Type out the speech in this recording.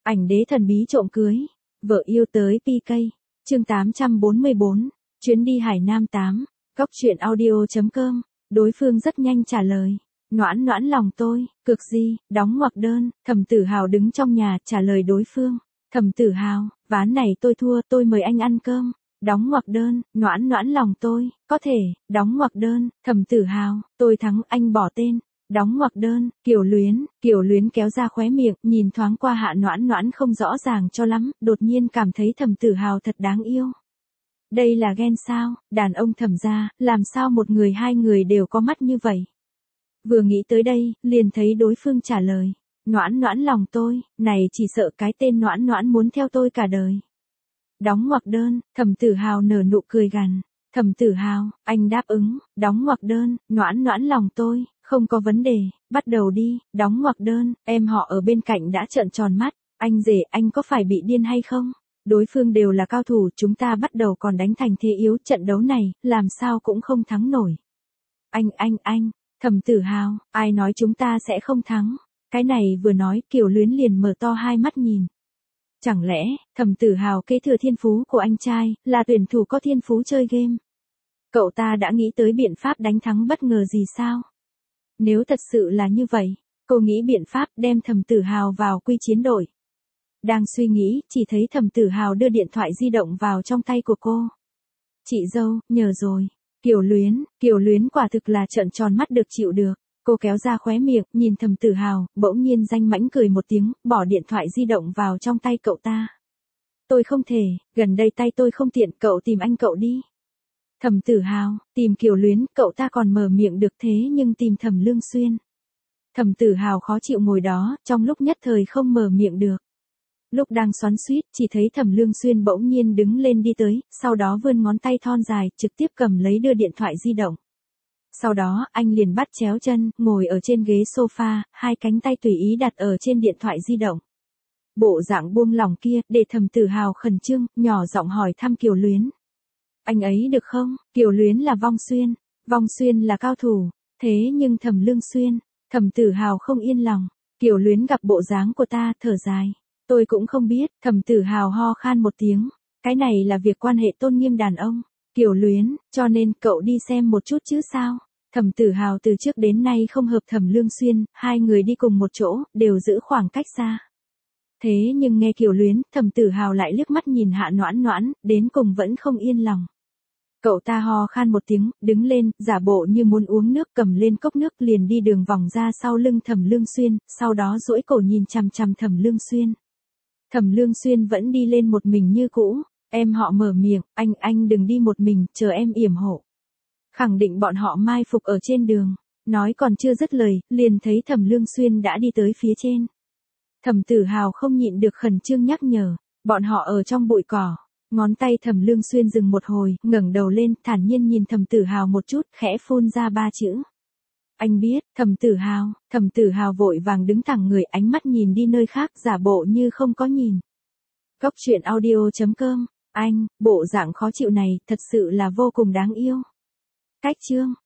Ảnh đế thần bí trộm cưới, vợ yêu tới PK. Chương 844, chuyến đi Hải Nam 8, góc truyện audio.com. Đối phương rất nhanh trả lời. Noãn noãn lòng tôi, cực gì, đóng ngoặc đơn. Thẩm Tử Hào đứng trong nhà trả lời đối phương. Thẩm Tử Hào, ván này tôi thua, tôi mời anh ăn cơm. Đóng ngoặc đơn, noãn noãn lòng tôi, có thể, đóng ngoặc đơn. Thẩm Tử Hào, tôi thắng, anh bỏ tên. Đóng ngoặc đơn, Kiều Luyến kéo ra khóe miệng, nhìn thoáng qua Hạ Noãn Noãn không rõ ràng cho lắm, đột nhiên cảm thấy Thẩm Tử Hào thật đáng yêu. Đây là ghen sao, đàn ông Thẩm gia, làm sao một người hai người đều có mắt như vậy. Vừa nghĩ tới đây, liền thấy đối phương trả lời. Noãn noãn lòng tôi, này chỉ sợ cái tên noãn noãn muốn theo tôi cả đời. Đóng ngoặc đơn, Thẩm Tử Hào nở nụ cười gằn. Thẩm Tử Hào, anh đáp ứng, đóng ngoặc đơn, noãn noãn lòng tôi, không có vấn đề, bắt đầu đi, đóng ngoặc đơn, em họ ở bên cạnh đã trợn tròn mắt, anh rể anh có phải bị điên hay không? Đối phương đều là cao thủ, chúng ta bắt đầu còn đánh thành thế yếu, trận đấu này, làm sao cũng không thắng nổi. Anh, Thẩm Tử Hào, ai nói chúng ta sẽ không thắng? Cái này vừa nói, Kiều Luyến liền mở to hai mắt nhìn. Chẳng lẽ, Thẩm Tử Hào kế thừa thiên phú của anh trai, là tuyển thủ có thiên phú chơi game? Cậu ta đã nghĩ tới biện pháp đánh thắng bất ngờ gì sao? Nếu thật sự là như vậy, cô nghĩ biện pháp đem Thẩm Tử Hào vào quy chiến đội. Đang suy nghĩ, chỉ thấy Thẩm Tử Hào đưa điện thoại di động vào trong tay của cô. Chị dâu, nhờ rồi. Kiều Luyến quả thực là trợn tròn mắt được chịu được. Cô kéo ra khóe miệng, nhìn Thẩm Tử Hào, bỗng nhiên danh mãnh cười một tiếng, bỏ điện thoại di động vào trong tay cậu ta. Tôi không thể, gần đây tay tôi không tiện, cậu tìm anh cậu đi. Thẩm Tử Hào, tìm Kiều Luyến, cậu ta còn mở miệng được thế nhưng tìm Thẩm Lương Xuyên. Thẩm Tử Hào khó chịu ngồi đó, trong lúc nhất thời không mở miệng được. Lúc đang xoắn xuýt, chỉ thấy Thẩm Lương Xuyên bỗng nhiên đứng lên đi tới, sau đó vươn ngón tay thon dài, trực tiếp cầm lấy đưa điện thoại di động. Sau đó, anh liền bắt chéo chân, ngồi ở trên ghế sofa, hai cánh tay tùy ý đặt ở trên điện thoại di động. Bộ dạng buông lỏng kia, để Thẩm Tử Hào khẩn trương, nhỏ giọng hỏi thăm Kiều Luyến. Anh ấy được không? Kiều Luyến là Vong Xuyên là cao thủ, thế nhưng Thẩm Lương Xuyên, Thẩm Tử Hào không yên lòng. Kiều Luyến gặp bộ dáng của ta, thở dài. Tôi cũng không biết, Thẩm Tử Hào ho khan một tiếng. Cái này là việc quan hệ tôn nghiêm đàn ông. Kiều Luyến, cho nên cậu đi xem một chút chứ sao? Thẩm Tử Hào từ trước đến nay không hợp Thẩm Lương Xuyên, hai người đi cùng một chỗ, đều giữ khoảng cách xa. Thế nhưng nghe Kiều Luyến, Thẩm Tử Hào lại liếc mắt nhìn Hạ Noãn Noãn, đến cùng vẫn không yên lòng. Cậu ta ho khan một tiếng, đứng lên, giả bộ như muốn uống nước, cầm lên cốc nước liền đi đường vòng ra sau lưng Thẩm Lương Xuyên, sau đó duỗi cổ nhìn chằm chằm Thẩm Lương Xuyên. Thẩm Lương Xuyên vẫn đi lên một mình như cũ, em họ mở miệng, anh đừng đi một mình, chờ em yểm hộ. Khẳng định bọn họ mai phục ở trên đường, nói còn chưa dứt lời, liền thấy Thẩm Lương Xuyên đã đi tới phía trên. Thẩm Tử Hào không nhịn được khẩn trương nhắc nhở, bọn họ ở trong bụi cỏ. Ngón tay Thẩm Lương Xuyên dừng một hồi, ngẩng đầu lên, thản nhiên nhìn Thẩm Tử Hào một chút, khẽ phun ra ba chữ. Anh biết, Thẩm Tử Hào vội vàng đứng thẳng người, ánh mắt nhìn đi nơi khác, giả bộ như không có nhìn. Góc truyện audio.com, anh, bộ dạng khó chịu này, thật sự là vô cùng đáng yêu. Cách chương.